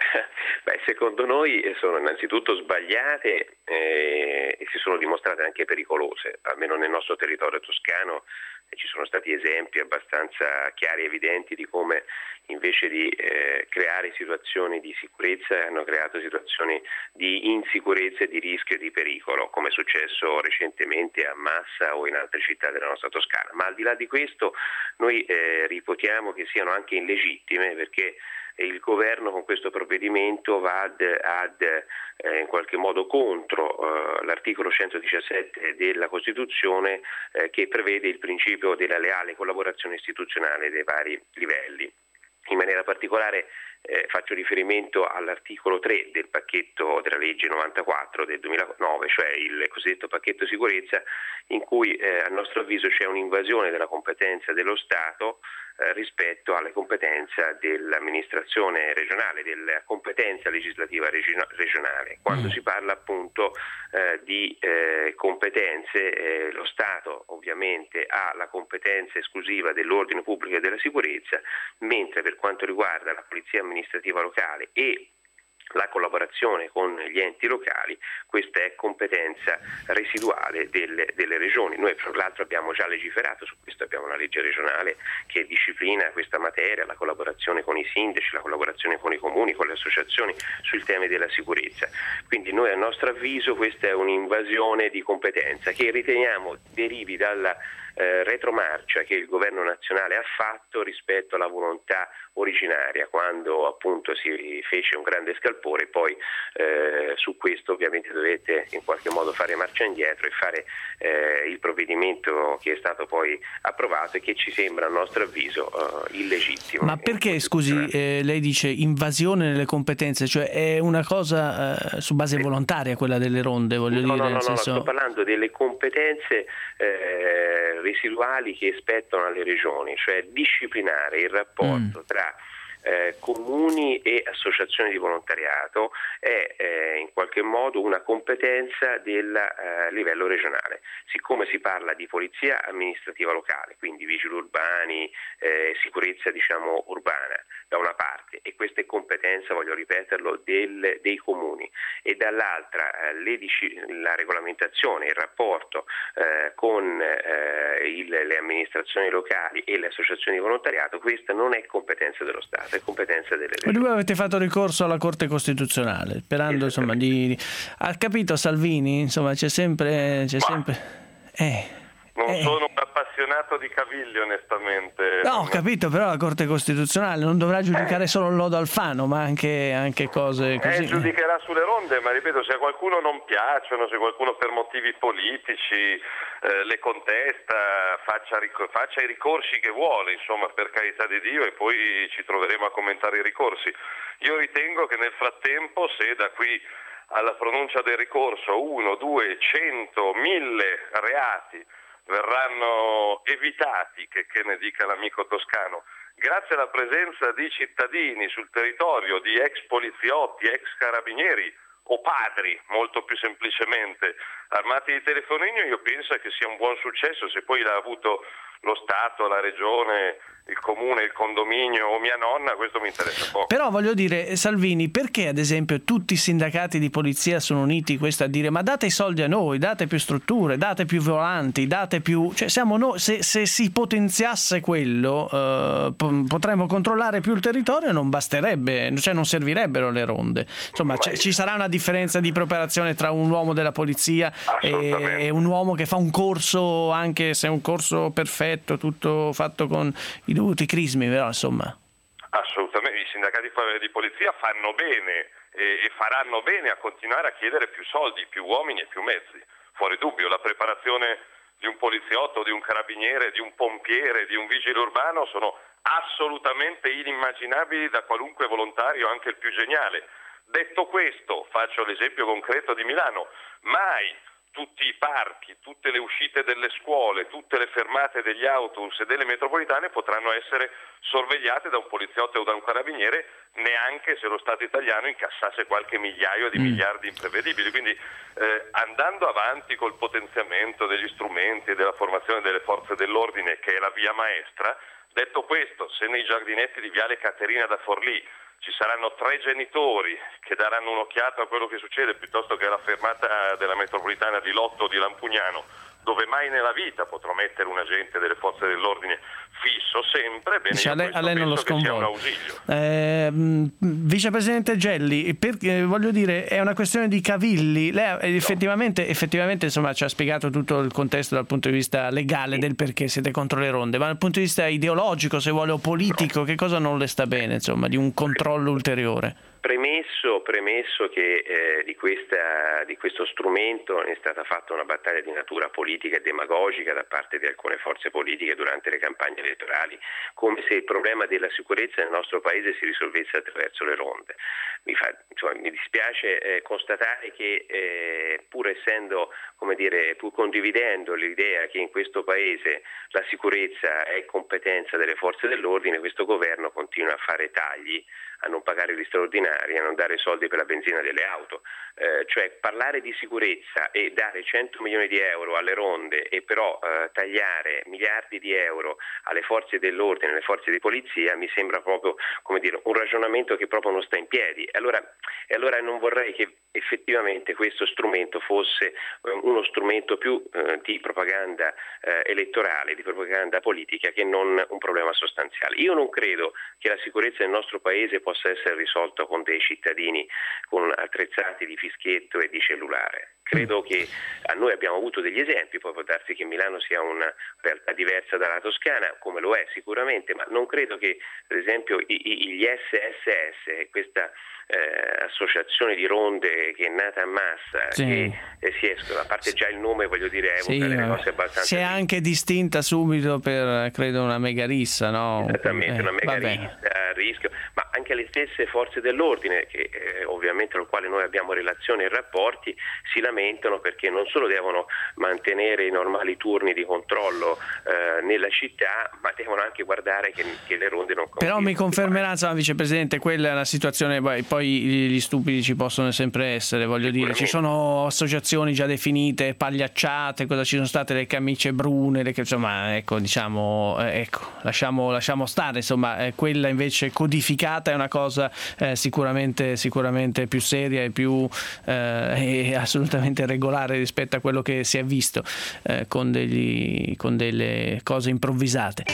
Beh, secondo noi sono innanzitutto sbagliate eh, e si sono dimostrate anche pericolose, almeno nel nostro territorio toscano. E ci sono stati esempi abbastanza chiari e evidenti di come invece di eh, creare situazioni di sicurezza hanno creato situazioni di insicurezza e di rischio e di pericolo, come è successo recentemente a Massa o in altre città della nostra Toscana. Ma al di là di questo noi eh, riputiamo che siano anche illegittime, perché il governo con questo provvedimento va ad, ad eh, in qualche modo contro eh, l'articolo centodiciassette della Costituzione eh, che prevede il principio della leale collaborazione istituzionale dei vari livelli. In maniera particolare eh, faccio riferimento all'articolo tre del pacchetto della legge novantaquattro del duemilanove, cioè il cosiddetto pacchetto sicurezza, in cui eh, a nostro avviso c'è un'invasione della competenza dello Stato eh, rispetto alle competenze dell'amministrazione regionale, della competenza legislativa regio- regionale. Quando mm. si parla appunto eh, di eh, competenze, eh, lo Stato ovviamente ha la competenza esclusiva dell'ordine pubblico e della sicurezza, mentre per quanto riguarda la polizia amministrativa locale e la collaborazione con gli enti locali, questa è competenza residuale delle, delle regioni. Noi tra l'altro abbiamo già legiferato su questo, abbiamo una legge regionale che disciplina questa materia, la collaborazione con i sindaci, la collaborazione con i comuni, con le associazioni sui temi della sicurezza. Quindi noi a nostro avviso questa è un'invasione di competenza che riteniamo derivi dalla Eh, retromarcia che il governo nazionale ha fatto rispetto alla volontà originaria, quando appunto si fece un grande scalpore. Poi eh, su questo ovviamente dovete in qualche modo fare marcia indietro e fare eh, il provvedimento che è stato poi approvato e che ci sembra a nostro avviso eh, illegittimo. Ma perché, scusi, eh, lei dice invasione nelle competenze, cioè è una cosa eh, su base volontaria quella delle ronde, voglio no, dire? No, no, nel senso... no, sto parlando delle competenze eh, residuali che spettano alle regioni, cioè disciplinare il rapporto mm. tra eh, comuni e associazioni di volontariato è eh, in qualche modo una competenza del eh, livello regionale. Siccome si parla di polizia amministrativa locale, quindi vigili urbani, eh, sicurezza diciamo urbana da una parte, e questa è competenza, voglio ripeterlo, del, dei comuni, e dall'altra eh, le, la regolamentazione, il rapporto eh, con eh, il, le amministrazioni locali e le associazioni di volontariato, questa non è competenza dello Stato, è competenza delle regioni. Voi avete fatto ricorso alla Corte Costituzionale, sperando insomma di... Ha capito Salvini? Insomma c'è sempre... C'è sempre... Eh... Non eh. sono un appassionato di cavilli, onestamente. No, ho capito, però la Corte Costituzionale non dovrà giudicare solo il lodo Alfano, ma anche, anche cose così. Eh, giudicherà sulle ronde, ma ripeto, se a qualcuno non piacciono, se qualcuno per motivi politici eh, le contesta, faccia, faccia i ricorsi che vuole, insomma, per carità di Dio, e poi ci troveremo a commentare i ricorsi. Io ritengo che nel frattempo, se da qui alla pronuncia del ricorso uno, due, cento, mille reati verranno evitati, che, che ne dica l'amico toscano, grazie alla presenza di cittadini sul territorio, di ex poliziotti, ex carabinieri o padri, molto più semplicemente, armati di telefonino, io penso che sia un buon successo. Se poi l'ha avuto lo Stato, la Regione, il Comune, il condominio o mia nonna, questo mi interessa poco. Però voglio dire, Salvini, perché ad esempio tutti i sindacati di polizia sono uniti questo a dire ma date i soldi a noi, date più strutture, date più volanti, date più... Cioè siamo noi, se, se si potenziasse quello eh, potremmo controllare più il territorio e non basterebbe, cioè non servirebbero le ronde. Insomma c- ci sarà una differenza di preparazione tra un uomo della polizia e, e un uomo che fa un corso, anche se è un corso perfetto, tutto fatto con i dovuti crismi, però insomma. Assolutamente, i sindacati di polizia fanno bene e, e faranno bene a continuare a chiedere più soldi, più uomini e più mezzi. Fuori dubbio, la preparazione di un poliziotto, di un carabiniere, di un pompiere, di un vigile urbano sono assolutamente inimmaginabili da qualunque volontario, anche il più geniale. Detto questo, faccio l'esempio concreto di Milano, mai tutti i parchi, tutte le uscite delle scuole, tutte le fermate degli autobus e delle metropolitane potranno essere sorvegliate da un poliziotto o da un carabiniere, neanche se lo Stato italiano incassasse qualche migliaio di mm. miliardi imprevedibili. Quindi eh, andando avanti col potenziamento degli strumenti e della formazione delle forze dell'ordine, che è la via maestra, detto questo, se nei giardinetti di Viale Caterina da Forlì ci saranno tre genitori che daranno un'occhiata a quello che succede, piuttosto che alla fermata della metropolitana di Lotto o di Lampugnano, dove mai nella vita potrò mettere un agente delle forze dell'ordine fisso sempre, bene, cioè, io a lei, a lei non lo sconvolge. Eh, Vicepresidente Gelli, perché, voglio dire, è una questione di cavilli. Lei effettivamente, effettivamente insomma, ci ha spiegato tutto il contesto dal punto di vista legale del perché siete contro le ronde, ma dal punto di vista ideologico, se vuole, o politico, che cosa non le sta bene, insomma, di un controllo ulteriore? Premesso, premesso che eh, di, questa, di questo strumento è stata fatta una battaglia di natura politica e demagogica da parte di alcune forze politiche durante le campagne elettorali, come se il problema della sicurezza nel nostro paese si risolvesse attraverso le ronde. Mi, fa, insomma, mi dispiace eh, constatare che eh, pur essendo, come dire, pur condividendo l'idea che in questo paese la sicurezza è competenza delle forze dell'ordine, questo governo continua a fare tagli a non pagare gli straordinari, a non dare soldi per la benzina delle auto. Eh, cioè parlare di sicurezza e dare cento milioni di euro alle ronde e però eh, tagliare miliardi di euro alle forze dell'ordine, alle forze di polizia, mi sembra proprio, come dire, un ragionamento che proprio non sta in piedi. E allora, e allora non vorrei che effettivamente questo strumento fosse eh, uno strumento più eh, di propaganda eh, elettorale, di propaganda politica, che non un problema sostanziale. Io non credo che la sicurezza nel nostro paese possa essere risolta con dei cittadini con attrezzati di fischietto e di cellulare. Credo che a noi abbiamo avuto degli esempi, poi può darsi che Milano sia una realtà diversa dalla Toscana, come lo è sicuramente, ma non credo che, per esempio, gli S S S, questa eh, associazione di ronde che è nata a massa, sì. che eh, si escono, a parte già il nome, voglio dire, evoca sì, delle cose abbastanza... Si è anche distinta subito per, credo, una mega rissa, no? Esattamente, eh, una mega rissa, a rischio, ma anche le stesse forze dell'ordine, che eh, ovviamente con le quali noi abbiamo relazioni e rapporti, si lamentano perché non solo devono mantenere i normali turni di controllo eh, nella città, ma devono anche guardare che, che le ronde non... Però mi confermerà, insomma, Vicepresidente, quella è una situazione, poi gli stupidi ci possono sempre essere, voglio dire, ci sono associazioni già definite, pagliacciate, cosa ci sono state, le camicie brune, le, insomma, ecco, diciamo, eh, ecco, lasciamo, lasciamo stare, insomma, eh, quella invece codificata è una cosa eh, sicuramente, sicuramente più seria e più eh, e assolutamente regolare rispetto a quello che si è visto eh, con, degli, con delle cose improvvisate.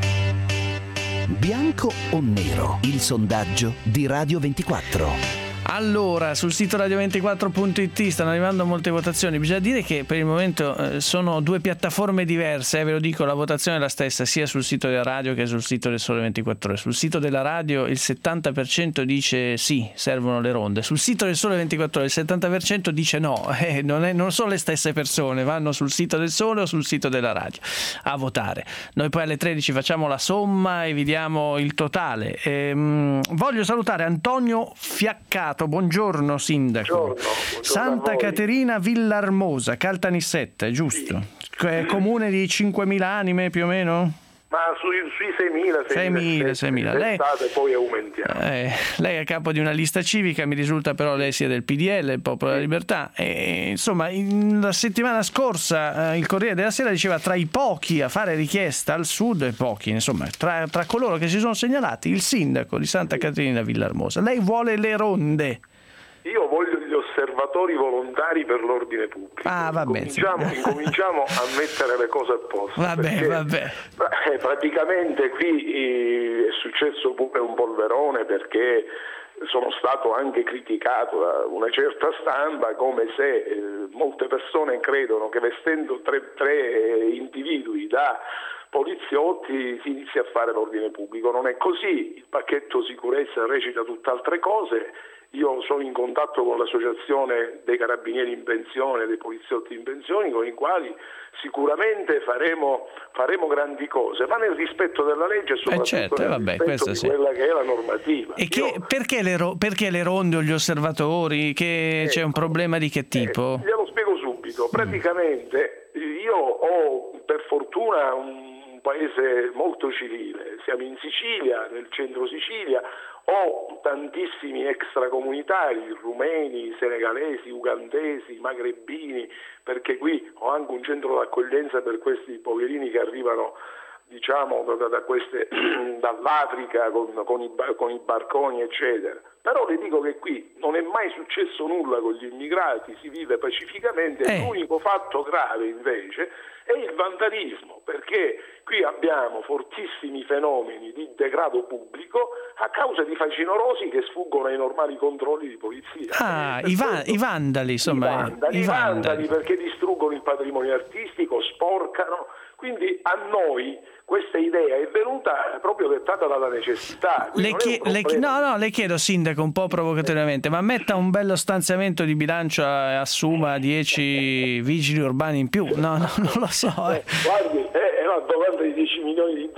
Bianco o nero? Il sondaggio di Radio ventiquattro. Allora, sul sito radio ventiquattro punto it stanno arrivando molte votazioni. Bisogna dire che per il momento eh, sono due piattaforme diverse, eh, ve lo dico, la votazione è la stessa sia sul sito della radio che sul sito del Sole ventiquattro Ore. Sul sito della radio il settanta per cento dice sì, servono le ronde. Sul sito del Sole ventiquattro Ore il settanta per cento dice no, eh, non, è, non sono le stesse persone, vanno sul sito del Sole o sul sito della radio a votare. Noi poi alle tredici facciamo la somma e vi diamo il totale. Ehm, voglio salutare Antonio Fiaccato. Buongiorno Sindaco. Buongiorno, buongiorno Santa Caterina Villarmosa, Caltanissetta, giusto? Sì. Comune di cinquemila anime più o meno? Ma sui, sui seimila, seimila, seimila. Lei, poi aumentiamo. Eh, lei è a capo di una lista civica, mi risulta però lei sia del P D L, il Popolo della Libertà. E, insomma, in, la settimana scorsa eh, il Corriere della Sera diceva tra i pochi a fare richiesta al sud, pochi, insomma, tra, tra coloro che si sono segnalati, il sindaco di Santa Caterina Villarmosa. Lei vuole le ronde. Io voglio gli osservatori volontari per l'ordine pubblico. Ah, va bene. Incominciamo, incominciamo a mettere le cose a posto. Vabbè, vabbè. Praticamente qui eh, è successo pure un polverone, perché sono stato anche criticato da una certa stampa come se eh, molte persone credono che vestendo tre, tre individui da poliziotti si inizia a fare l'ordine pubblico. Non è così, il pacchetto sicurezza recita tutt'altre cose. Io sono in contatto con l'associazione dei carabinieri in pensione, dei poliziotti in pensione, con i quali sicuramente faremo, faremo grandi cose, ma nel rispetto della legge e soprattutto eh certo, nel vabbè, rispetto di sì. quella che è la normativa. E che, Io, perché, le ro- perché le ronde o gli osservatori? Che, eh, c'è un problema di che tipo? Eh, glielo spiego subito. Praticamente io ho per fortuna un paese molto civile, siamo in Sicilia, nel centro Sicilia, ho tantissimi extracomunitari, rumeni, senegalesi, ugandesi, magrebini, perché qui ho anche un centro d'accoglienza per questi poverini che arrivano, diciamo, da, da queste, dall'Africa con, con, i, con i barconi, eccetera. Però le dico che qui non è mai successo nulla con gli immigrati, si vive pacificamente. Eh. L'unico fatto grave invece è il vandalismo, perché qui abbiamo fortissimi fenomeni di degrado pubblico a causa di facinorosi che sfuggono ai normali controlli di polizia. Ah, per i, va- questo, i vandali, insomma. I vandali, i i vandali, vandali perché distruggono il patrimonio artistico, sporcano. Quindi a noi questa idea è venuta proprio dettata dalla necessità. Le chie- le chi- no, no, le chiedo, Sindaco, un po' provocatoriamente, ma metta un bello stanziamento di bilancio e assuma dieci vigili urbani in più? No, no, non lo so. Eh. Eh, guardi, è una domanda di dieci milioni di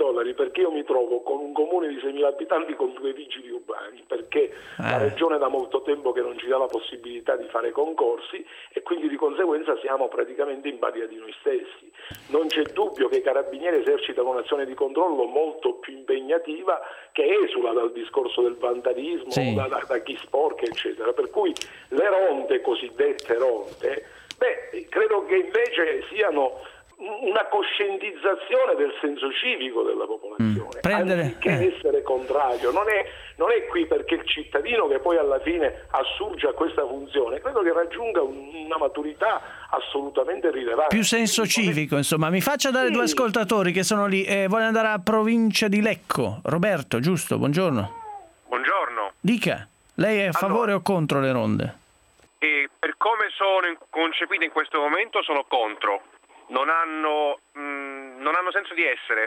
dollari perché io mi trovo con un comune di seimila abitanti con due vigili urbani, perché eh. la regione da molto tempo che non ci dà la possibilità di fare concorsi e quindi di conseguenza siamo praticamente in balia di noi stessi. Non c'è dubbio che i carabinieri esercitano un'azione di controllo molto più impegnativa che esula dal discorso del vandalismo, sì. da, da, da chi sporca eccetera, per cui le ronde, cosiddette ronde, beh, credo che invece siano una coscientizzazione del senso civico della popolazione, mm. Prendere, anziché eh. essere contrario. Non è, non è qui perché il cittadino che poi alla fine assurge a questa funzione, credo che raggiunga una maturità assolutamente rilevante. Più senso civico, insomma. Mi faccia dare sì. due ascoltatori che sono lì, eh, vogliono andare a provincia di Lecco. Roberto, giusto? Buongiorno. Buongiorno. Dica, lei è a favore allora, o contro le ronde? E per come sono concepite in questo momento sono contro. Non hanno, mh, non hanno senso di essere,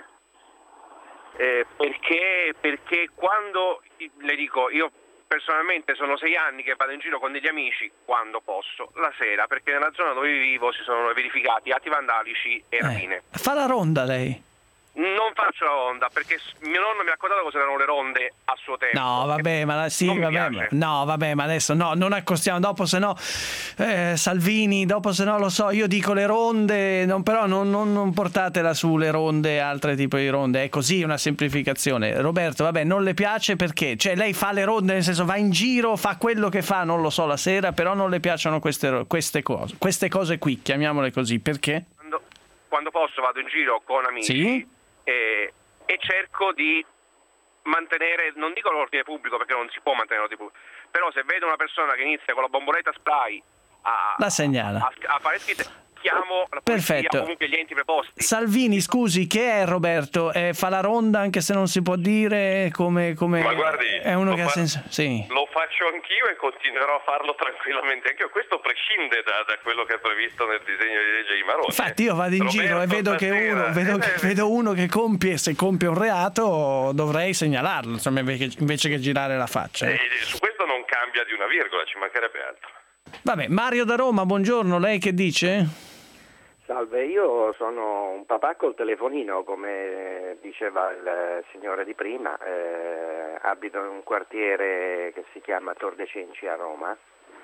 eh, perché, perché quando, le dico, io personalmente sono sei anni che vado in giro con degli amici, quando posso, la sera, perché nella zona dove vivo si sono verificati atti vandalici e rapine. Eh, fa la ronda lei? Non faccio la ronda perché mio nonno mi ha raccontato cosa erano le ronde a suo tempo. No, vabbè, ma sì, vabbè, ma, no, vabbè, ma adesso no, non accostiamo. Dopo, se no, eh, Salvini, dopo, se no, lo so. Io dico le ronde, non, però non, non, non portatela su le ronde, altre tipi di ronde. È così una semplificazione. Roberto, vabbè, non le piace perché? Cioè, lei fa le ronde, nel senso, va in giro, fa quello che fa, non lo so, la sera, però non le piacciono queste, queste cose, queste cose qui, chiamiamole così. Perché? Quando, quando posso vado in giro con amici. Sì? E, e cerco di mantenere, non dico l'ordine pubblico perché non si può mantenere l'ordine pubblico, però se vedo una persona che inizia con la bomboletta spray a, la segnala. a, a fare scritte, chiamo la polizia. Perfetto. O comunque gli enti preposti. Salvini, scusi, che è Roberto? Eh, fa la ronda anche se non si può dire come, come... Ma guardi, è uno che fa... ha senso. Sì. Lo faccio anch'io e continuerò a farlo tranquillamente anch'io. Questo prescinde da, da quello che è previsto nel disegno di legge di Maroni. Infatti io vado in Roberto giro e vedo che uno vedo, che, vedo uno che compie, se compie un reato dovrei segnalarlo, insomma, invece che girare la faccia. E su questo non cambia di una virgola, ci mancherebbe altro. Vabbè, Mario da Roma, buongiorno, lei che dice? Salve, io sono un papà col telefonino, come diceva il signore di prima, eh, abito in un quartiere che si chiama Tor de Cenci a Roma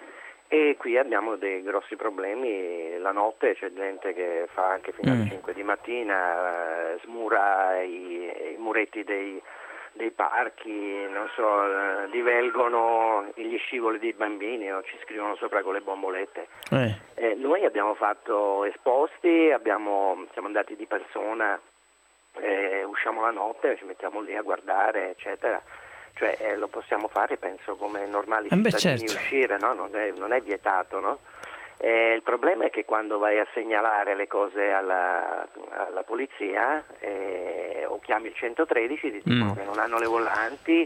e qui abbiamo dei grossi problemi, la notte c'è gente che fa anche fino alle mm. cinque di mattina, eh, smura i, i muretti dei, dei parchi, non so, divelgono gli scivoli dei bambini o ci scrivono sopra con le bombolette. Eh. Eh, noi abbiamo fatto esposti, abbiamo, siamo andati di persona, eh, usciamo la notte, ci mettiamo lì a guardare, eccetera. Cioè eh, lo possiamo fare, penso, come normali eh cittadini, certo. uscire, no? Non è, non è vietato, no? Eh, il problema è che quando vai a segnalare le cose alla, alla polizia eh, o chiami il centotredici ti dicono mm. che non hanno le volanti.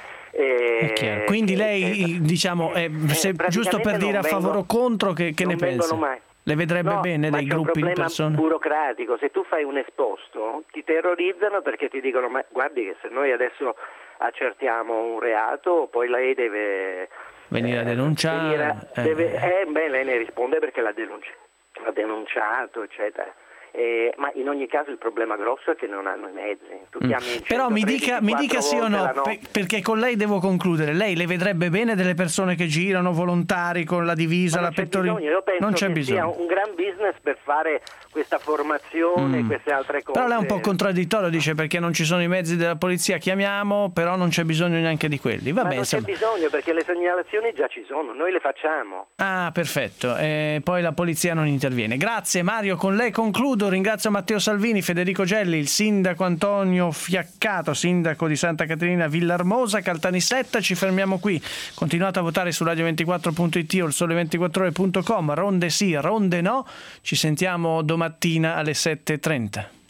Eh, Quindi eh, lei, eh, diciamo, eh, se, giusto per dire a favore o contro, che, che ne pensa? Mai. Le vedrebbe no, bene dei gruppi di persone? È un problema burocratico. Se tu fai un esposto ti terrorizzano perché ti dicono ma guardi che se noi adesso accertiamo un reato poi lei deve venire eh, a denunciare venire, eh. Deve, eh, beh, lei ne risponde perché l'ha, denunci- l'ha denunciato eccetera. Eh, ma in ogni caso il problema grosso è che non hanno i mezzi. Tu mm. Però mi dica, mi dica sì o no, per, perché con lei devo concludere. Lei le vedrebbe bene delle persone che girano volontari con la divisa, la pettorina? Io penso non c'è che bisogno. sia un gran business per fare questa formazione, mm. queste altre cose. Però lei è un po' contraddittorio, dice perché non ci sono i mezzi della polizia, chiamiamo, però non c'è bisogno neanche di quelli. Vabbè, ma non insomma. c'è bisogno perché le segnalazioni già ci sono, noi le facciamo. Ah, perfetto. E poi la polizia non interviene. Grazie Mario, con lei concludo. Ringrazio Matteo Salvini, Federico Gelli, il sindaco Antonio Fiaccato, sindaco di Santa Caterina Villarmosa, Caltanissetta. Ci fermiamo qui. Continuate a votare su radio ventiquattro punto it o il sole ventiquattro ore punto com. Ronde sì, ronde no. Ci sentiamo domattina alle sette e trenta.